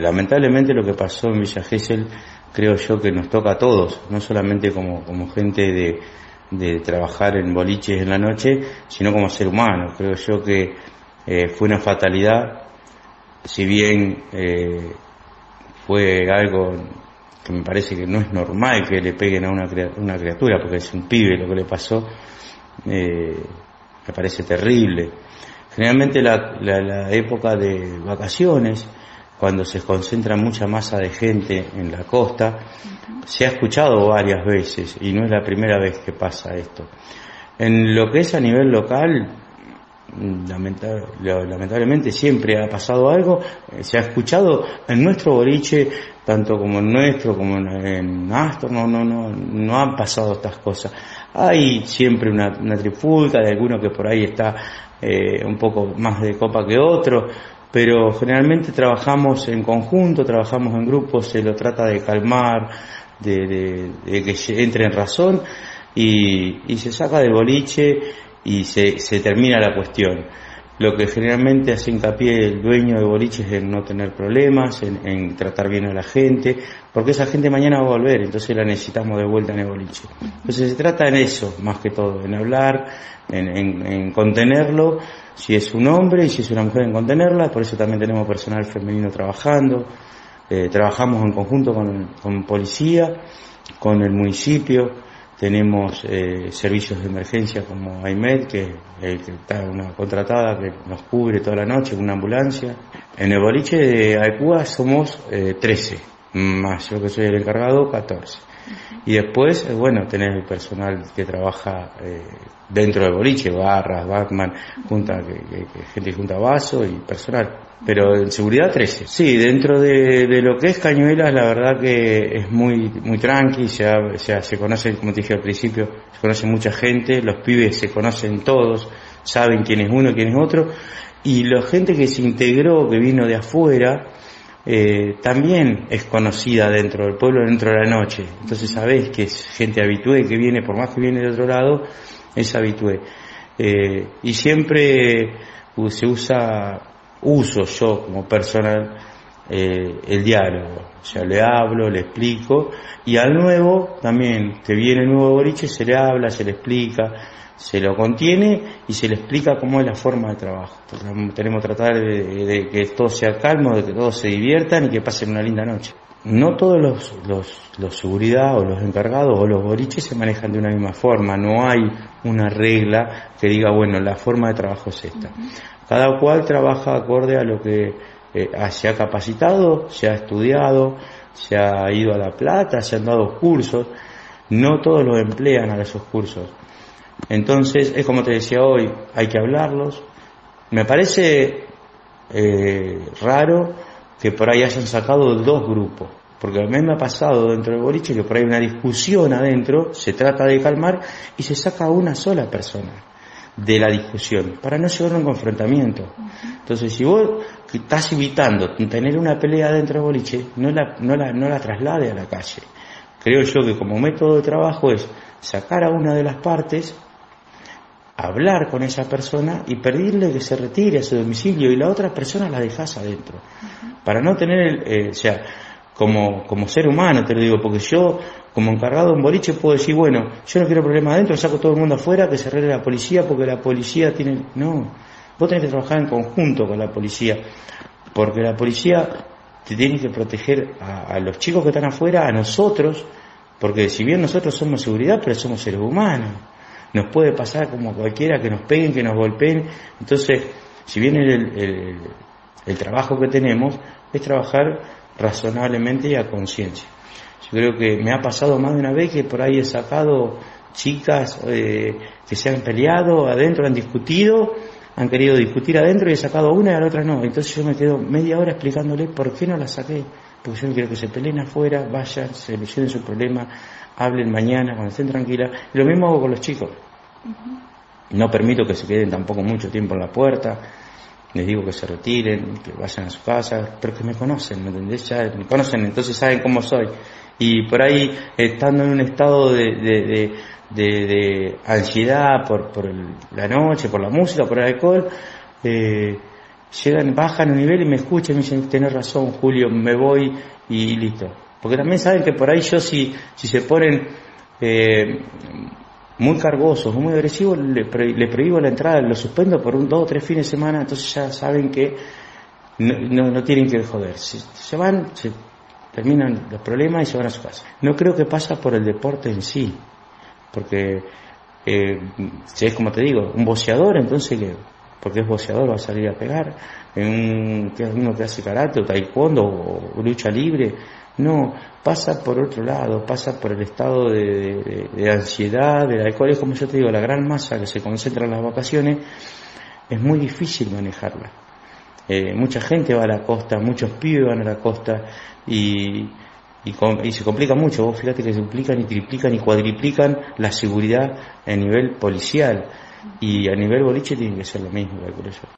Lamentablemente lo que pasó en Villa Gesell creo yo que nos toca a todos, no solamente como gente de trabajar en boliches en la noche, sino como ser humano. Creo yo que fue una fatalidad, si bien fue algo que me parece que no es normal que le peguen a una criatura, porque es un pibe lo que le pasó, me parece terrible. Generalmente la época de vacaciones, cuando se concentra mucha masa de gente en la costa, se ha escuchado varias veces, y no es la primera vez que pasa esto. En lo que es a nivel local, lamentablemente siempre ha pasado algo, se ha escuchado en nuestro boliche, tanto como en nuestro, como en Astor, no han pasado estas cosas. Hay siempre una trifulca de alguno que por ahí está un poco más de copa que otro, pero generalmente trabajamos en conjunto, trabajamos en grupos, se lo trata de calmar, de que entre en razón y se saca del boliche y se termina la cuestión. Lo que generalmente hace hincapié el dueño de boliches es en no tener problemas, en tratar bien a la gente, porque esa gente mañana va a volver, entonces la necesitamos de vuelta en el boliche. Entonces se trata en eso, más que todo, en hablar, en contenerlo, si es un hombre y si es una mujer, en contenerla. Por eso también tenemos personal femenino trabajando, trabajamos en conjunto con policía, con el municipio. Tenemos servicios de emergencia como AIMED, que está una contratada que nos cubre toda la noche con una ambulancia. En el boliche de Aicúa somos 13, más yo que soy el encargado, 14. Y después, tenés el personal que trabaja dentro del boliche, barras, Batman, gente que junta vaso y personal. Pero en seguridad 13. Sí, dentro de lo que es Cañuelas, la verdad que es muy tranqui, se conoce, como te dije al principio, se conoce mucha gente, los pibes se conocen todos, saben quién es uno, quién es otro, y la gente que se integró, que vino de afuera, también es conocida dentro del pueblo, dentro de la noche. Entonces sabés que es gente habitué, que viene, por más que viene de otro lado, es habitué. Y siempre uso yo como personal el diálogo, o sea, le hablo, le explico, y al nuevo también, que viene el nuevo boliche, se le habla, se le explica, se lo contiene y se le explica cómo es la forma de trabajo. Tenemos que tratar de que todo sea calmo, de que todos se diviertan y que pasen una linda noche. No todos los seguridad o los encargados o los boliches se manejan de una misma forma, no hay una regla que diga, la forma de trabajo es esta. Cada cual trabaja acorde a lo que se ha capacitado, se ha estudiado, se ha ido a La Plata, se han dado cursos. No todos los emplean a esos cursos. Entonces, es como te decía hoy, hay que hablarlos. Me parece raro que por ahí hayan sacado 2 grupos, porque a mí me ha pasado dentro del boliche que por ahí hay una discusión adentro, se trata de calmar y se saca una sola persona de la discusión, para no llegar a un confrontamiento. Entonces, si vos estás evitando tener una pelea dentro del boliche, no la traslade a la calle. Creo yo que como método de trabajo es sacar a una de las partes, hablar con esa persona y pedirle que se retire a su domicilio, y la otra persona la dejás adentro. Para no tener, como ser humano te lo digo, porque yo como encargado de un boliche puedo decir, yo no quiero problemas adentro, saco todo el mundo afuera, que se arregle la policía, porque la policía tiene... No, vos tenés que trabajar en conjunto con la policía, porque la policía te tiene que proteger a los chicos que están afuera, a nosotros, porque si bien nosotros somos seguridad, pero somos seres humanos. Nos puede pasar como cualquiera, que nos peguen, que nos golpeen. Entonces, si bien el trabajo que tenemos es trabajar razonablemente y a conciencia. Yo creo que me ha pasado más de una vez que por ahí he sacado chicas que se han peleado adentro, han discutido, han querido discutir adentro, y he sacado una y a la otra no. Entonces yo me quedo media hora explicándole por qué no la saqué, porque yo no quiero que se peleen afuera, vayan, se solucionen su problema, hablen mañana cuando estén tranquilas. Y lo mismo hago con los chicos. No permito que se queden tampoco mucho tiempo en la puerta, les digo que se retiren, que vayan a su casa, pero que me conocen, ¿me entendés? Ya me conocen, entonces saben cómo soy. Y por ahí, estando en un estado de ansiedad por la noche, por la música, por el alcohol, llegan, bajan un nivel y me escuchan y me dicen, tenés razón, Julio, me voy y listo. Porque también saben que por ahí yo si se ponen muy cargosos, muy agresivos, le prohíbo la entrada, lo suspendo por 2 o 3 fines de semana, entonces ya saben que no tienen que joder. Se van, se terminan los problemas y se van a su casa. No creo que pasa por el deporte en sí, porque si es como te digo, un boxeador, entonces porque es boxeador va a salir a pegar, uno que hace karate o taekwondo o lucha libre, no, pasa por otro lado, pasa por el estado de ansiedad, del alcohol. Es como yo te digo, la gran masa que se concentra en las vacaciones, es muy difícil manejarla. Mucha gente va a la costa, muchos pibes van a la costa y se complica mucho. Vos fíjate que se duplican y triplican y cuadriplican la seguridad a nivel policial, y a nivel boliche tiene que ser lo mismo, calculo yo.